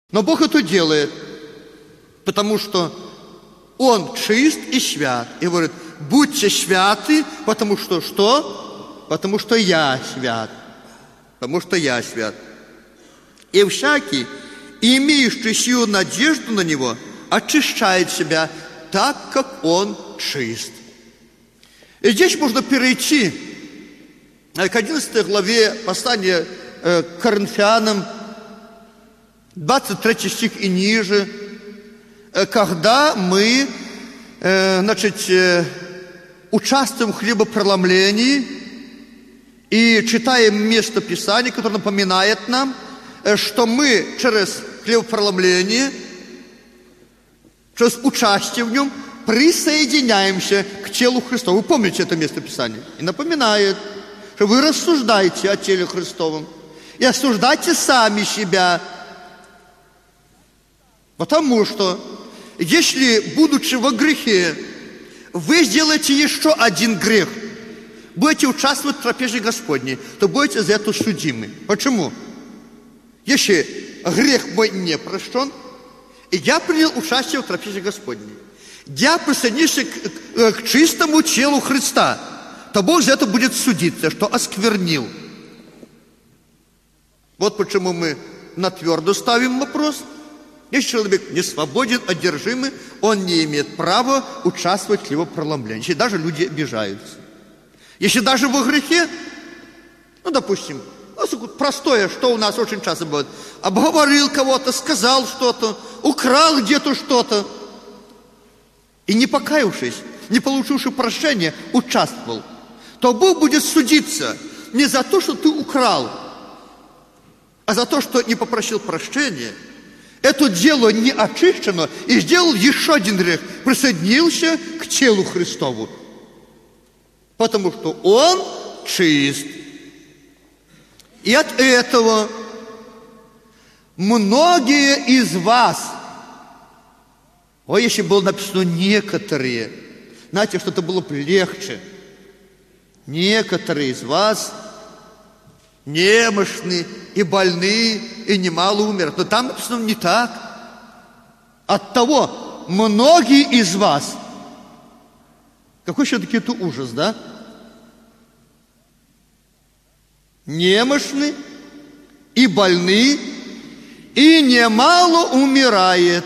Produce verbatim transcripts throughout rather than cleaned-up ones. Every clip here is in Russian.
Но Бог это делает, потому что Он чист и свят. И говорит, будьте святы, потому что что? Потому что я свят. Потому что я свят. И всякий, имеющий сию надежду на Него, очищает себя так, как Он чист. И здесь можно перейти к одиннадцатой главе послания к Коринфянам, двадцать третий стих и ниже, когда мы, значит, участвуем в хлебопроломлении и читаем место Писания, которое напоминает нам, что мы через хлебопроломление, через участие в нем присоединяемся к телу Христову. Вы помните это место Писания? И напоминает, что вы рассуждаете о теле Христовом и осуждайте сами себя. Потому что, если, будучи во грехе, вы сделаете еще один грех, будете участвовать в трапезе Господней, то будете за это судимы. Почему? Если грех мой не прощен, и я принял участие в трапезе Господней, я присоединился к, к чистому телу Христа, то Бог за это будет судиться, что осквернил. Вот почему мы на твердо ставим вопрос. Если человек не свободен, одержимый, он не имеет права участвовать в его преломлении. Если даже люди обижаются. Если даже во грехе, ну, допустим, простое, что у нас очень часто бывает, обговорил кого-то, сказал что-то, украл где-то что-то, и не покаявшись, не получивший прощения, участвовал, то Бог будет судиться не за то, что ты украл, а за то, что не попросил прощения. Это дело не очищено, и сделал еще один грех, присоединился к телу Христову, потому что Он чист. И от этого многие из вас, ой, если было написано некоторые, знаете, что это было бы легче. Некоторые из вас немощны и больны, и немало умерут. Но там написано не так. Оттого многие из вас, какой все-таки это ужас, да? Немощны и больны, и немало умирает.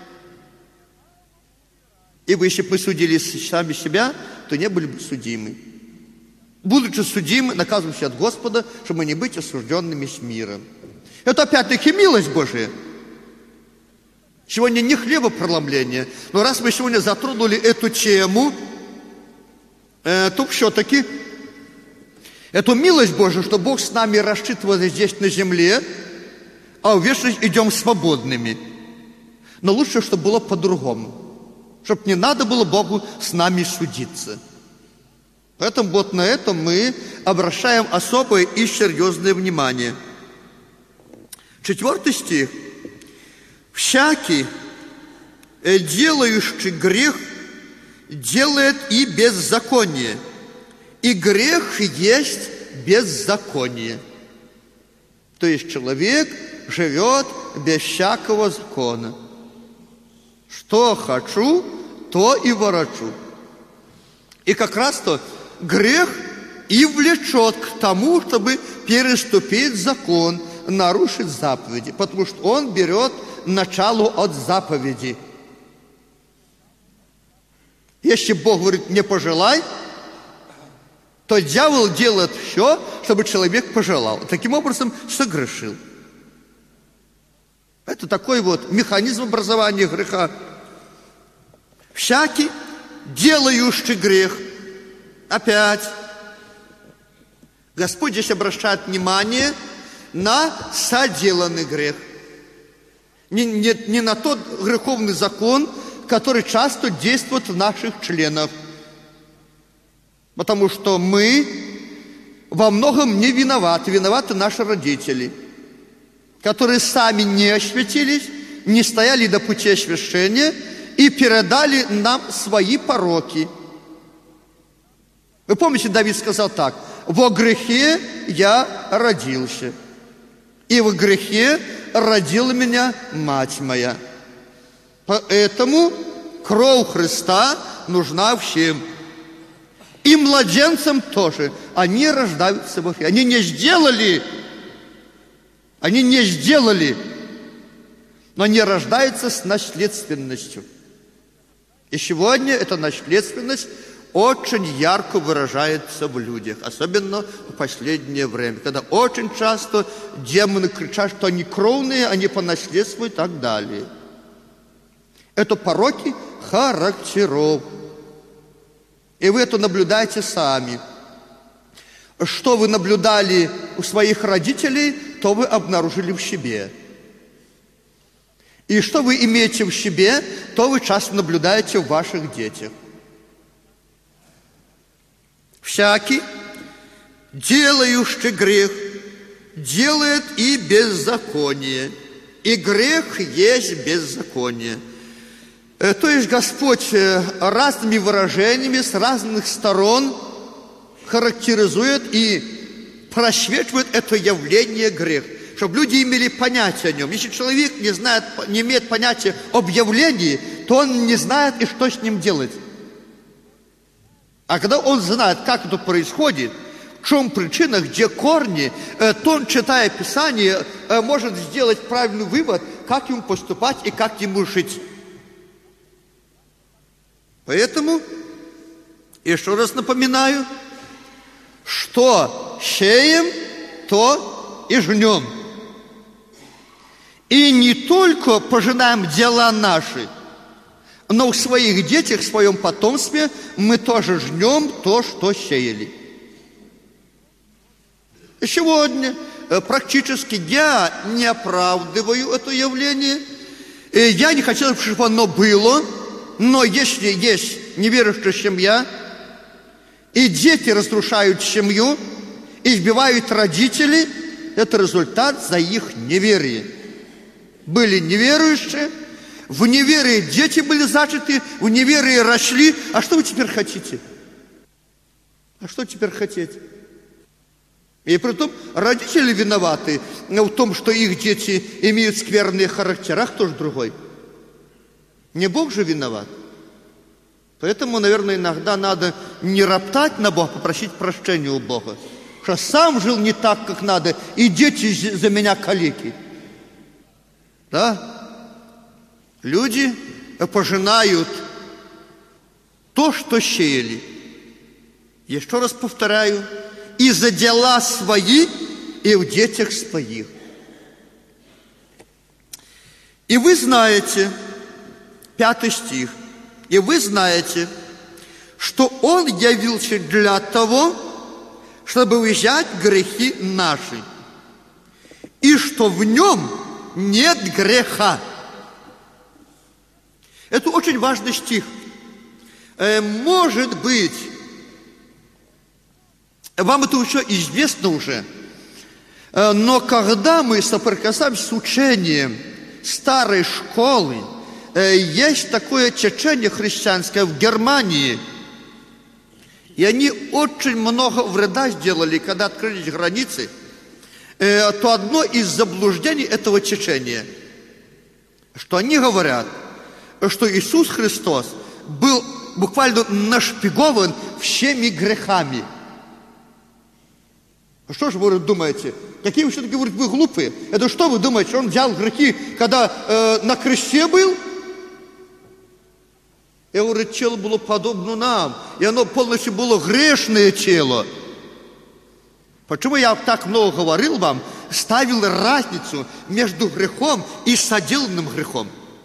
Ибо если бы мы судили сами себя, то не были бы судимы. Будучи судимы, наказываемся от Господа, чтобы не быть осужденными с миром. Это опять-таки милость Божия. Сегодня не хлебопроломление, но раз мы сегодня затронули эту тему, э, то все-таки эту милость Божию, что Бог с нами рассчитывает здесь на земле, а в вечность идем свободными. Но лучше, чтобы было по-другому. Чтобы не надо было Богу с нами судиться. Поэтому вот на этом мы обращаем особое и серьезное внимание. Четвертый стих. «Всякий, делающий грех, делает и беззаконие, и грех есть беззаконие». То есть человек живет без всякого закона. Что хочу, то и ворочу. И как раз-то грех и влечет к тому, чтобы переступить закон, нарушить заповеди, потому что он берет начало от заповеди. Если Бог говорит «не пожелай», то дьявол делает все, чтобы человек пожелал. Таким образом согрешил. Это такой вот механизм образования греха. Всякий, делающий грех, опять, Господь здесь обращает внимание на соделанный грех. Не, не, не на тот греховный закон, который часто действует в наших членах. Потому что мы во многом не виноваты. Виноваты наши родители, которые сами не освятились, не стояли до пути освящения и передали нам свои пороки. Вы помните, Давид сказал так: «Во грехе я родился». и в грехе родила меня мать моя. Поэтому кровь Христа нужна всем. И младенцам тоже. Они рождаются во грехе. Они не сделали, они не сделали, но они рождаются с наследственностью. И сегодня эта наследственность очень ярко выражается в людях, особенно в последнее время, когда очень часто демоны кричат, что они кровные, они по наследству и так далее. Это пороки характеров. И вы это наблюдаете сами. Что вы наблюдали у своих родителей, то вы обнаружили в себе. И что вы имеете в себе, то вы часто наблюдаете в ваших детях. Всякий, делающий грех, делает и беззаконие. И грех есть беззаконие. То есть Господь разными выражениями с разных сторон характеризует и просвечивает это явление грех, чтобы люди имели понятие о нем. Если человек не знает, не имеет понятия об явлении, то он не знает и что с ним делать. А когда он знает, как это происходит, в чем причина, где корни, то он, читая Писание, может сделать правильный вывод, как ему поступать и как ему жить. Поэтому, еще раз напоминаю, что сеем, то и жнем. И не только пожинаем дела наши, но в своих детях, в своем потомстве мы тоже жнем то, что сеяли. Сегодня практически я не оправдываю это явление. Я не хотел, чтобы оно было. Но если есть неверующая семья, и дети разрушают семью, избивают родителей, это результат за их неверие. Были неверующие, в неверии дети были зачаты, в неверии росли. А что вы теперь хотите? А что теперь хотите? И притом родители виноваты в том, что их дети имеют скверные характера, а кто же другой? Не Бог же виноват. Поэтому, наверное, иногда надо не роптать на Бога, попросить прощения у Бога. Что сам жил не так, как надо, и дети за меня калеки. Да? Люди пожинают то, что сеяли. Еще раз повторяю, и за дела свои, и в детях своих. И вы знаете, пятый стих, и вы знаете, что Он явился для того, чтобы взять грехи наши, и что в Нем нет греха. Это очень важный стих. Может быть, вам это еще известно уже, но когда мы соприкасаемся с учением старой школы, есть такое течение христианское в Германии, и они очень много вреда сделали, когда открылись границы, то одно из заблуждений этого течения, что они говорят, что Иисус Христос был буквально нашпигован всеми грехами. Что же вы думаете? Какие вы все-таки, говорите, вы глупые? Это что вы думаете, Он взял грехи, когда э, на кресте был? Я говорю, тело было подобно нам, и оно полностью было грешное тело. Почему я так много говорил вам, ставил разницу между грехом и соделанным грехом?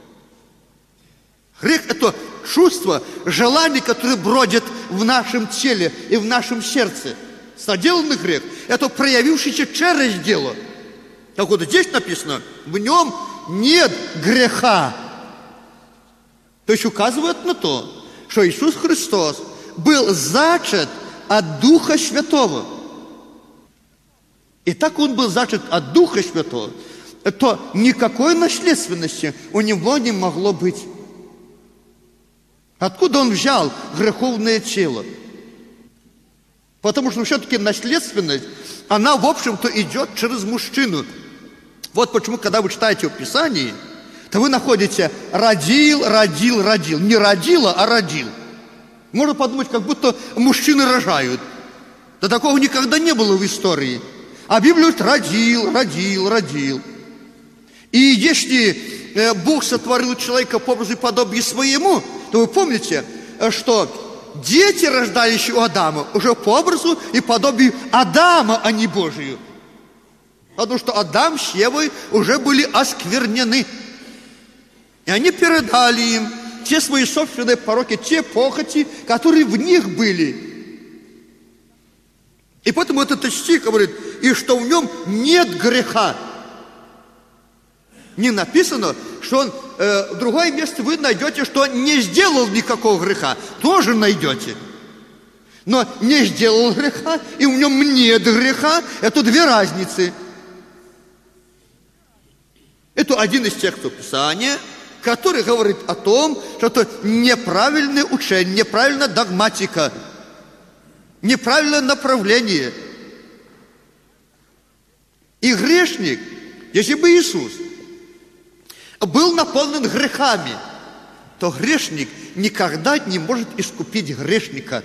Грех – это чувство, желание, которое бродит в нашем теле и в нашем сердце. Соделанный грех – это проявившийся через дело. Так вот здесь написано, в нем нет греха. То есть указывает на то, что Иисус Христос был зачат от Духа Святого. И так Он был зачат от Духа Святого, то никакой наследственности у Него не могло быть. Откуда Он взял греховное тело? Потому что все-таки наследственность, она, в общем-то, идет через мужчину. Вот почему, когда вы читаете в Писании, то вы находите «родил, родил, родил». Не «родила», а «родил». Можно подумать, как будто мужчины рожают. Да такого никогда не было в истории. А Библия говорит «родил, родил, родил». И если Бог сотворил человека по образу и подобию своему, то вы помните, что дети рождались у Адама уже по образу и подобию Адама, а не Божию. Потому что Адам с Евой уже были осквернены. И они передали им те свои собственные пороки, те похоти, которые в них были. И поэтому этот стих говорит, и что в нем нет греха. Не написано, что он, э, в другое место вы найдете, что он не сделал никакого греха. Тоже найдете. Но не сделал греха, и в нем нет греха. Это две разницы. Это один из текстов Писания, который говорит о том, что это неправильное учение, неправильная догматика, неправильное направление. И грешник, если бы Иисус был наполнен грехами, то грешник никогда не может искупить грешника.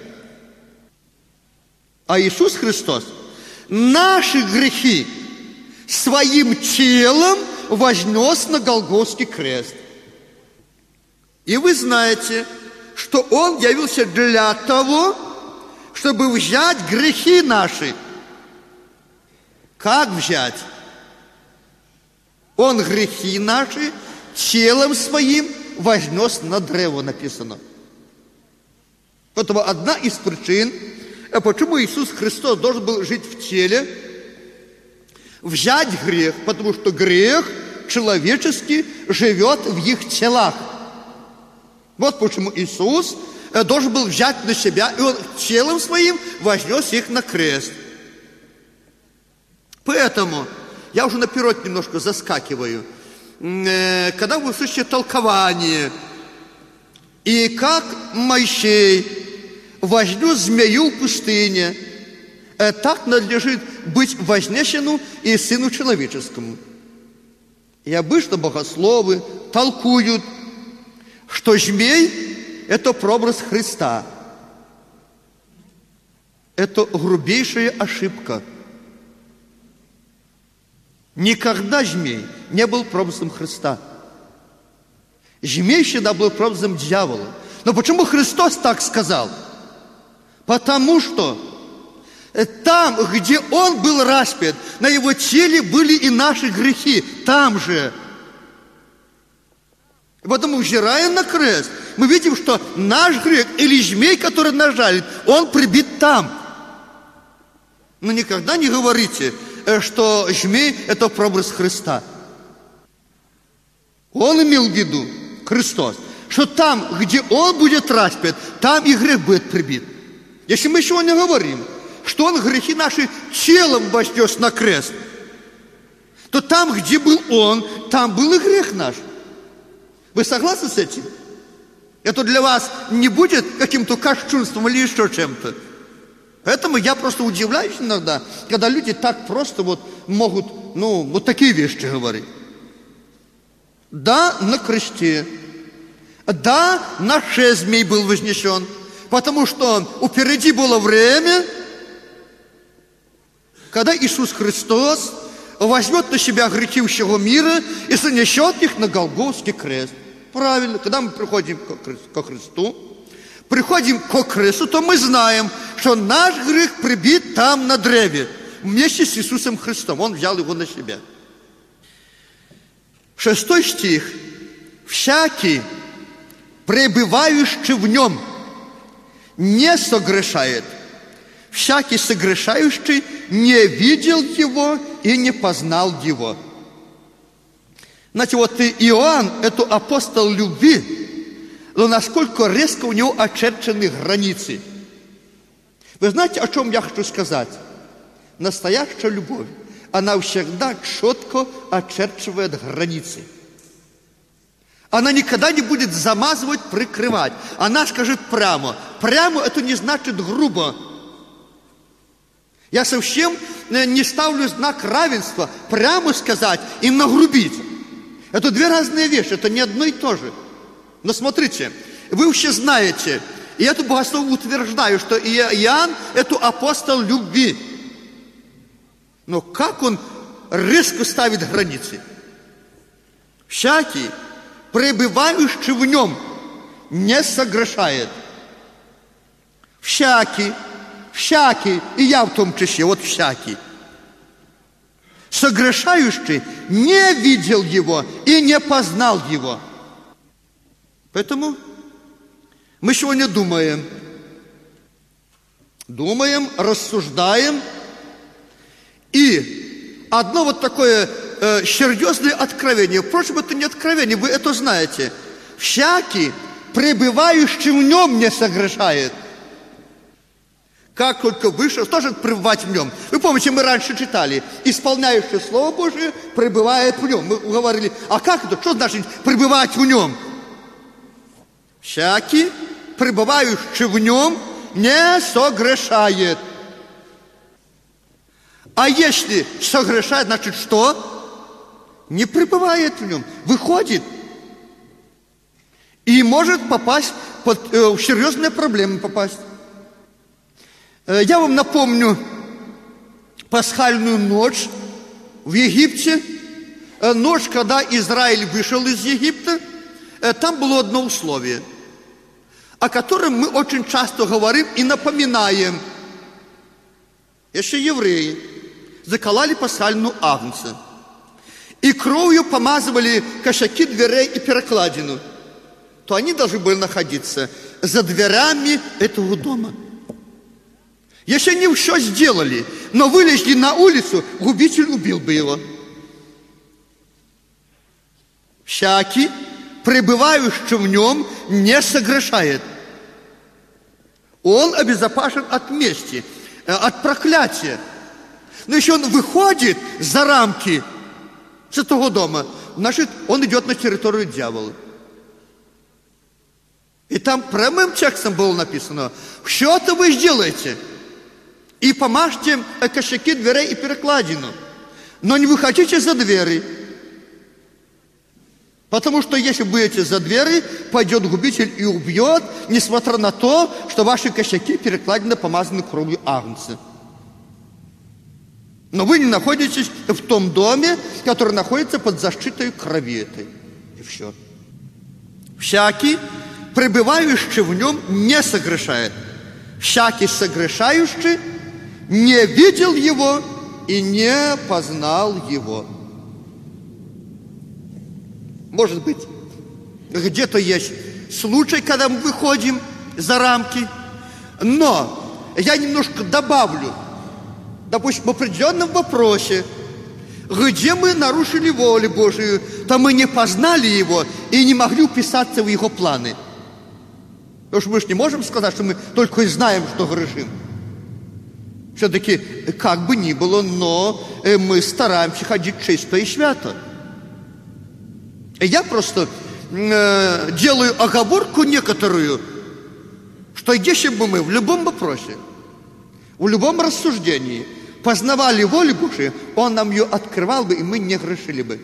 А Иисус Христос наши грехи своим телом вознес на Голгофский крест. И вы знаете, что Он явился для того, чтобы взять грехи наши. Как взять? Он грехи наши телом своим вознес на древо, написано. Поэтому одна из причин, почему Иисус Христос должен был жить в теле, взять грех, потому что грех человеческий живет в их телах. Вот почему Иисус должен был взять на себя, и Он телом своим вознес их на крест. Поэтому я уже наперед немножко заскакиваю. Когда вы слышите толкование, и как Моисей вознес змею в пустыне, так надлежит быть вознесену и Сыну Человеческому. И обычно богословы толкуют, что змей – это прообраз Христа. Это грубейшая ошибка. Никогда змей не был прообразом Христа. Змей всегда был прообразом дьявола. Но почему Христос так сказал? Потому что там, где Он был распят, на Его теле были и наши грехи. Там же. И потому, взирая на крест, мы видим, что наш грех или змей, который нас жалит, он прибит там. Но никогда не говорите, что змей – это прообраз Христа. Он имел в виду, Христос, что там, где Он будет распят, там и грех будет прибит. Если мы еще не говорим, что Он грехи наши телом вознес на крест, то там, где был Он, там был и грех наш. Вы согласны с этим? Это для вас не будет каким-то кощунством или еще чем-то. Поэтому я просто удивляюсь иногда, когда люди так просто вот могут, ну, вот такие вещи говорить. Да, на кресте. Да, на шесть змей был вознесен. Потому что впереди было время, когда Иисус Христос возьмет на себя грехи всего мира и занесет их на Голгофский крест. Правильно, когда мы приходим ко Христу, приходим ко кресту, то мы знаем, что наш грех прибит там на древе, вместе с Иисусом Христом. Он взял его на себя. Шестой стих. «Всякий, пребывающий в нем, не согрешает. Всякий согрешающий не видел его и не познал его». Знаете, вот Иоанн, это апостол любви, но насколько резко у него очерчены границы. Вы знаете, о чем я хочу сказать? Настоящая любовь, она всегда четко очерчивает границы. Она никогда не будет замазывать, прикрывать. Она скажет прямо. Прямо это не значит грубо. Я совсем не ставлю знак равенства, прямо сказать и нагрубить. Это две разные вещи, это не одно и то же. Но смотрите, вы вообще знаете, и я тут богослову утверждаю, что Иоанн – это апостол любви. Но как он резко ставит границы? Всякий, пребывающий в нем, не согрешает. Всякий, всякий, и я в том числе, вот всякий. Согрешающий не видел его и не познал его. Поэтому мы сегодня думаем, думаем, рассуждаем, и одно вот такое э, серьезное откровение. Впрочем, это не откровение, вы это знаете. Всякий, пребывающий в нем, не согрешает. Как только вышел, что же пребывать в нем? Вы помните, мы раньше читали, исполняющий Слово Божие пребывает в нем. Мы говорили, а как это? Что значит пребывать в нем? Всякий, пребывающий в нем, не согрешает. А если согрешает, значит что? Не пребывает в нем, выходит. И может попасть под, э, в серьезные проблемы попасть. Э, я вам напомню пасхальную ночь в Египте. Э, ночь, когда Израиль вышел из Египта, э, там было одно условие, о котором мы очень часто говорим и напоминаем. Если евреи закололи пасхальную агнца и кровью помазывали кошаки дверей и перекладину, то они должны были находиться за дверями этого дома. Если они все сделали, но вылезли на улицу, губитель убил бы его. Всякий, пребывающий в нем, не согрешает. Он обезопасен от мести, от проклятия. Но если он выходит за рамки святого дома, значит, он идет на территорию дьявола. И там прямым текстом было написано: что-то вы сделаете, и помажьте кошаки дверей и перекладину, но не выходите за двери. Потому что если будете за двери, пойдет губитель и убьет, несмотря на то, что ваши кошаки перекладины помазаны кровью агнца. Но вы не находитесь в том доме, который находится под защитой крови этой. И все. Всякий, пребывающий в нем, не согрешает. Всякий согрешающий не видел его и не познал его. Может быть, где-то есть случай, когда мы выходим за рамки, но я немножко добавлю. Допустим, в определенном вопросе, где мы нарушили волю Божию, то мы не познали его и не могли вписаться в его планы. Потому что мы же не можем сказать, что мы только и знаем, что грешим. Все-таки, как бы ни было, но мы стараемся ходить чисто и свято. Я просто э, делаю оговорку некоторую, что если бы мы в любом вопросе, в любом рассуждении познавали волю Божию, Он нам ее открывал бы, и мы не грешили бы.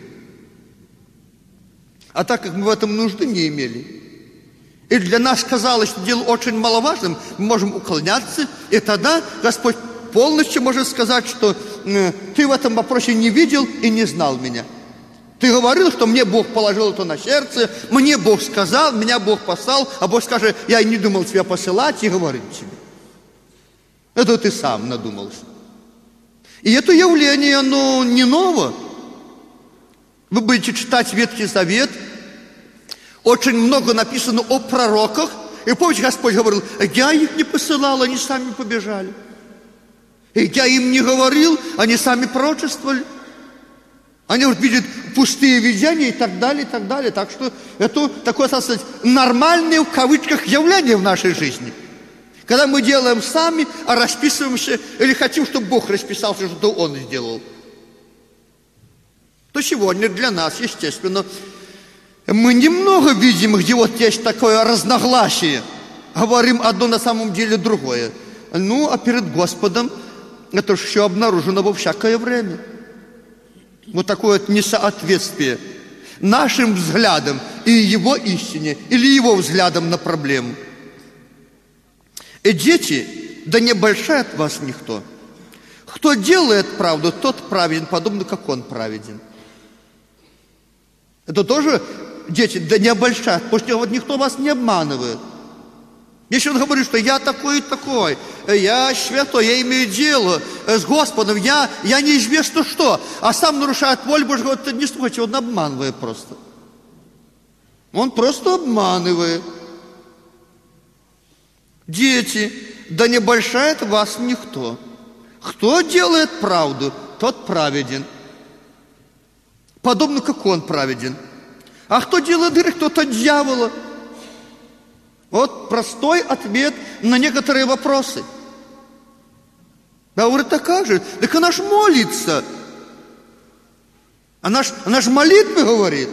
А так как мы в этом нужды не имели, и для нас казалось, что дело очень маловажным, мы можем уклоняться, и тогда Господь полностью может сказать, что э, ты в этом вопросе не видел и не знал меня. Ты говорил, что мне Бог положил это на сердце, мне Бог сказал, меня Бог послал, а Бог скажет: я и не думал тебя посылать и говорить тебе. Это ты сам надумался. И это явление, оно не ново. Вы будете читать Ветхий Завет, очень много написано о пророках. И помните, Господь говорил: я их не посылал, они сами побежали. И я им не говорил, они сами пророчествовали. Они вот видят пустые видения и так далее, и так далее. Так что это такое, так сказать, нормальное, в кавычках, явление в нашей жизни. Когда мы делаем сами, а расписываемся, или хотим, чтобы Бог расписался, что Он сделал. То сегодня для нас, естественно, мы немного видим, где вот есть такое разногласие. Говорим одно, на самом деле другое. Ну, а перед Господом это же еще обнаружено во всякое время. Вот такое вот несоответствие нашим взглядам и его истине, или его взглядам на проблему. И дети, да не обольщает вас никто. Кто делает правду, тот праведен, подобно как он праведен. Это тоже, дети, да не обольщает, потому что вот никто вас не обманывает. Если он говорит, что я такой и такой, я святой, я имею дело с Господом, я, я неизвестно что, а сам нарушает волю Божью, вот не слушайте, он обманывает просто. Он просто обманывает. Дети, да не обольщает вас никто. Кто делает правду, тот праведен. Подобно как он праведен. А кто делает грех, тот от дьявола. Вот простой ответ на некоторые вопросы. Я говорю, так как же? Так она ж молится. Она ж, она ж молитвы говорит.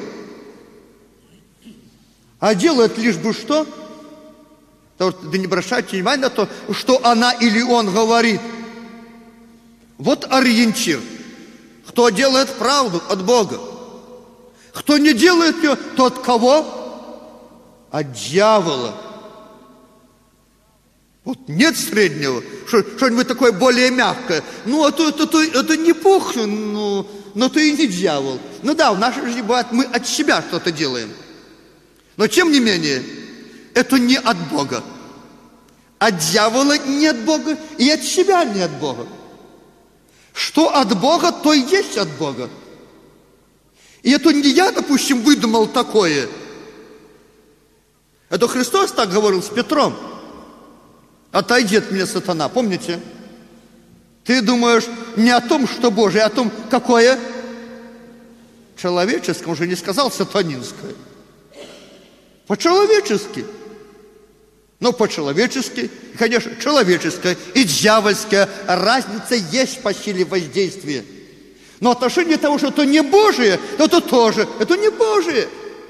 А делает лишь бы что? Да не обращайте внимания на то, что она или он говорит. Вот ориентир. Кто делает правду от Бога. Кто не делает ее, то от кого? От дьявола. Вот нет среднего, что, что-нибудь такое более мягкое. Ну, это, это, это, это не Бог, ну, но это и не дьявол. Ну да, в нашей жизни бывает, мы от себя что-то делаем. Но тем не менее, это не от Бога. От дьявола не от Бога, и от себя не от Бога. Что от Бога, то и есть от Бога. И это не я, допустим, выдумал такое. Это Христос так говорил с Петром. Отойди от меня, сатана, помните? Ты думаешь не о том, что Божие, а о том, какое? Человеческое, он уже не сказал сатанинское. По-человечески. Но по-человечески, конечно, человеческое и дьявольское. Разница есть по силе воздействия. Но отношение того, что это не Божие, это тоже, это не Божие.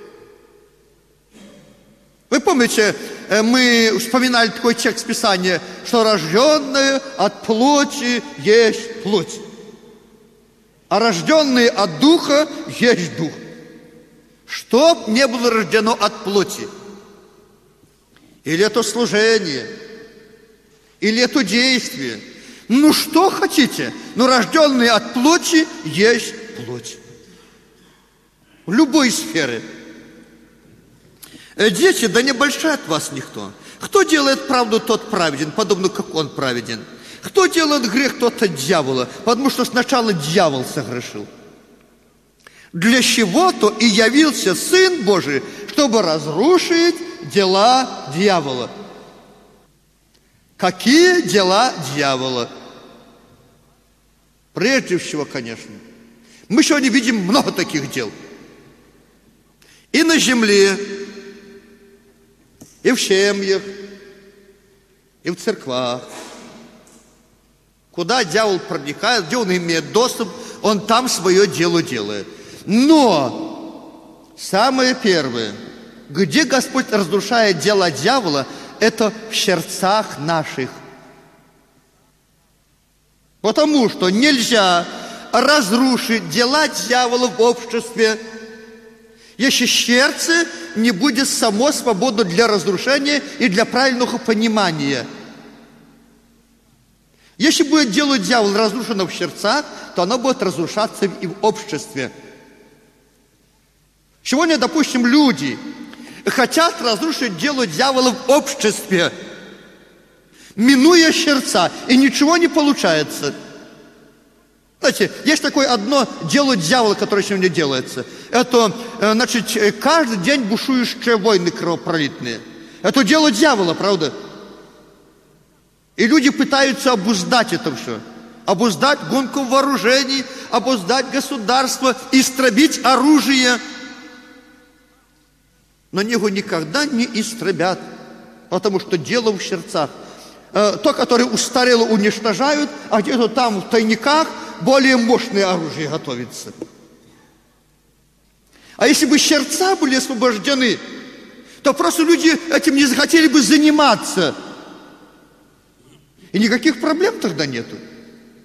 Вы помните, мы вспоминали такой текст Писания, что рожденное от плоти есть плоть, а рожденные от духа есть дух. Что не было рождено от плоти? Или это служение, или это действие. Ну что хотите, но рожденные от плоти есть плоть. В любой сфере. Дети, да не обольщает вас никто. Кто делает правду, тот праведен, подобно как он праведен. Кто делает грех, тот от дьявола, потому что сначала дьявол согрешил. Для чего-то и явился Сын Божий, чтобы разрушить дела дьявола. Какие дела дьявола? Прежде всего, конечно, мы сегодня видим много таких дел. И на земле, и в семьях, и в церквах. Куда дьявол проникает, где он имеет доступ, он там свое дело делает. Но самое первое, где Господь разрушает дела дьявола, это в сердцах наших. Потому что нельзя разрушить дела дьявола в обществе, если сердце не будет само свободно для разрушения и для правильного понимания. Если будет дело дьявола разрушено в сердцах, то оно будет разрушаться и в обществе. Сегодня, допустим, люди хотят разрушить дело дьявола в обществе, минуя сердца, и ничего не получается. Знаете, есть такое одно дело дьявола, которое сегодня делается. Это, значит, каждый день бушующие войны кровопролитные. Это дело дьявола, правда? И люди пытаются обуздать это все. Обуздать гонку вооружений, обуздать государство, истребить оружие. Но него никогда не истребят, потому что дело в сердцах. То, которое устарело, уничтожают, а где-то там в тайниках более мощное оружие готовится. А если бы сердца были освобождены, то просто люди этим не захотели бы заниматься. И никаких проблем тогда нету.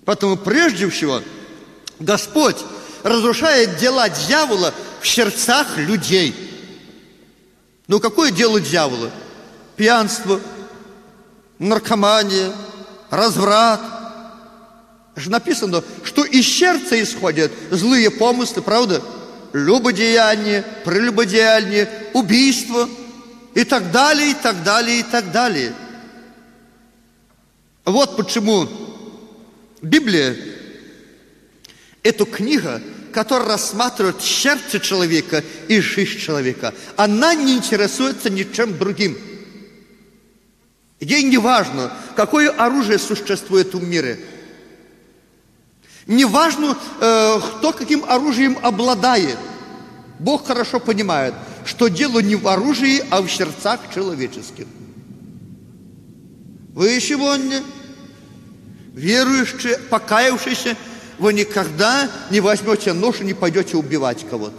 Поэтому прежде всего Господь разрушает дела дьявола в сердцах людей. Ну, какое дело дьявола? Пьянство, наркомания, разврат. Же написано, что из сердца исходят злые помыслы, правда? Любодеяние, прелюбодеяние, убийство и так далее, и так далее, и так далее. Вот почему Библия – это книга, которая рассматривает сердце человека и жизнь человека. Она не интересуется ничем другим. Ей не важно, какое оружие существует в мире. Не важно, э, кто каким оружием обладает. Бог хорошо понимает, что дело не в оружии, а в сердцах человеческих. Вы сегодня, верующие, покаявшиеся, вы никогда не возьмете нож и не пойдете убивать кого-то.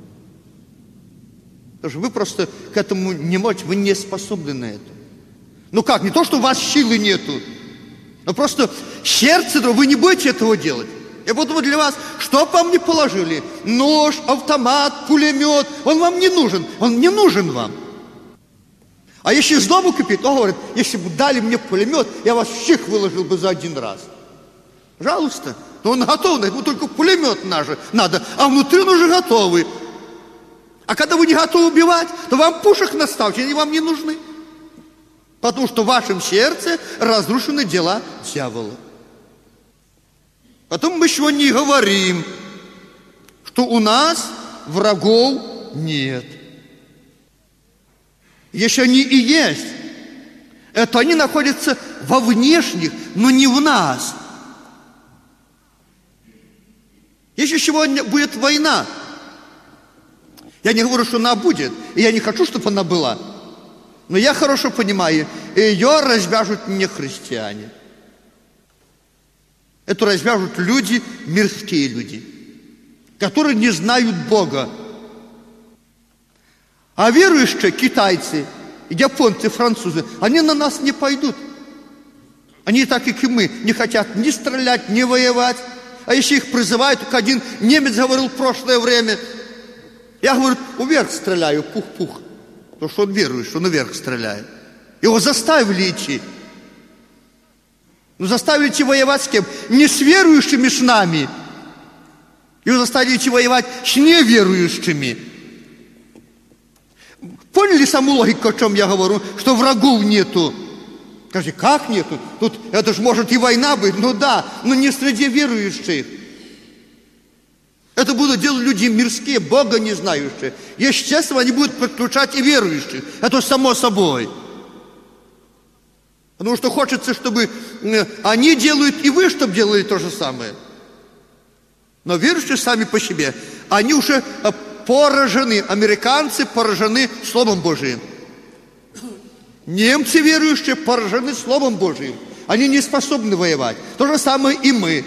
Потому что вы просто к этому не можете, вы не способны на это. Ну как, не то, что у вас силы нету, но просто сердце, вы не будете этого делать. Я подумал для вас, что бы вам ни положили, нож, автомат, пулемет, он вам не нужен, он не нужен вам. А если злобу кипит, он говорит, если бы дали мне пулемет, я вас всех выложил бы за один раз. Пожалуйста, но он готов, ему только пулемет надо, а внутри он уже готовый. А когда вы не готовы убивать, то вам пушек наставьте, они вам не нужны. Потому что в вашем сердце разрушены дела дьявола. Потом мы сегодня не говорим, что у нас врагов нет. Если они и есть, это они находятся во внешних, но не в нас. Если сегодня будет война, я не говорю, что она будет, и я не хочу, чтобы она была, но я хорошо понимаю, ее развяжут не христиане. Это развяжут люди, мирские люди, которые не знают Бога. А верующие китайцы, японцы, французы, они на нас не пойдут. Они так, как и мы, не хотят ни стрелять, ни воевать. А если их призывают, как один немец говорил в прошлое время, я, говорю, вверх стреляю, пух-пух. Потому что он верует, что он вверх стреляет. Его заставили идти. Ну, заставили идти воевать с кем? Не с верующими с нами. Его заставили идти воевать с неверующими. Поняли саму логику, о чем я говорю? Что врагов нету. Скажите, как нету? Тут это же может и война быть. Ну да, но не среди верующих. Это будут делать люди мирские, Бога не знающие. Естественно, они будут подключать и верующих. Это само собой. Потому что хочется, чтобы они делают, и вы, чтобы делали то же самое. Но верующие сами по себе, они уже поражены, американцы поражены Словом Божиим. Немцы верующие поражены Словом Божиим. Они не способны воевать. То же самое и мы.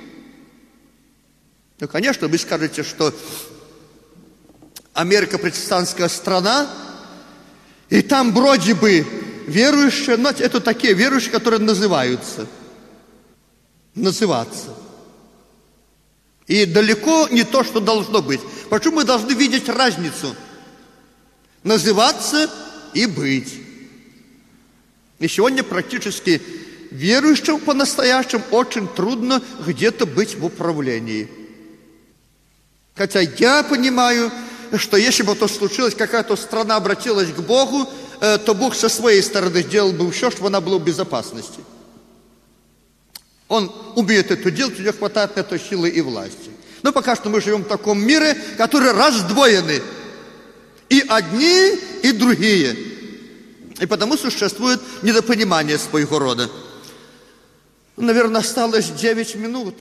Ну, конечно, вы скажете, что Америка протестантская страна, и там вроде бы верующие, но это такие верующие, которые называются. Называться. И далеко не то, что должно быть. Почему мы должны видеть разницу? Называться и быть. И сегодня практически верующим по-настоящему очень трудно где-то быть в управлении. Хотя я понимаю, что если бы то случилось, какая-то страна обратилась к Богу, то Бог со своей стороны сделал бы все, чтобы она была в безопасности. Он умеет это делать, у него хватает на это силы и власти. Но пока что мы живем в таком мире, который раздвоены. И одни, и другие. И потому существует недопонимание своего рода. Наверное, осталось девять минут.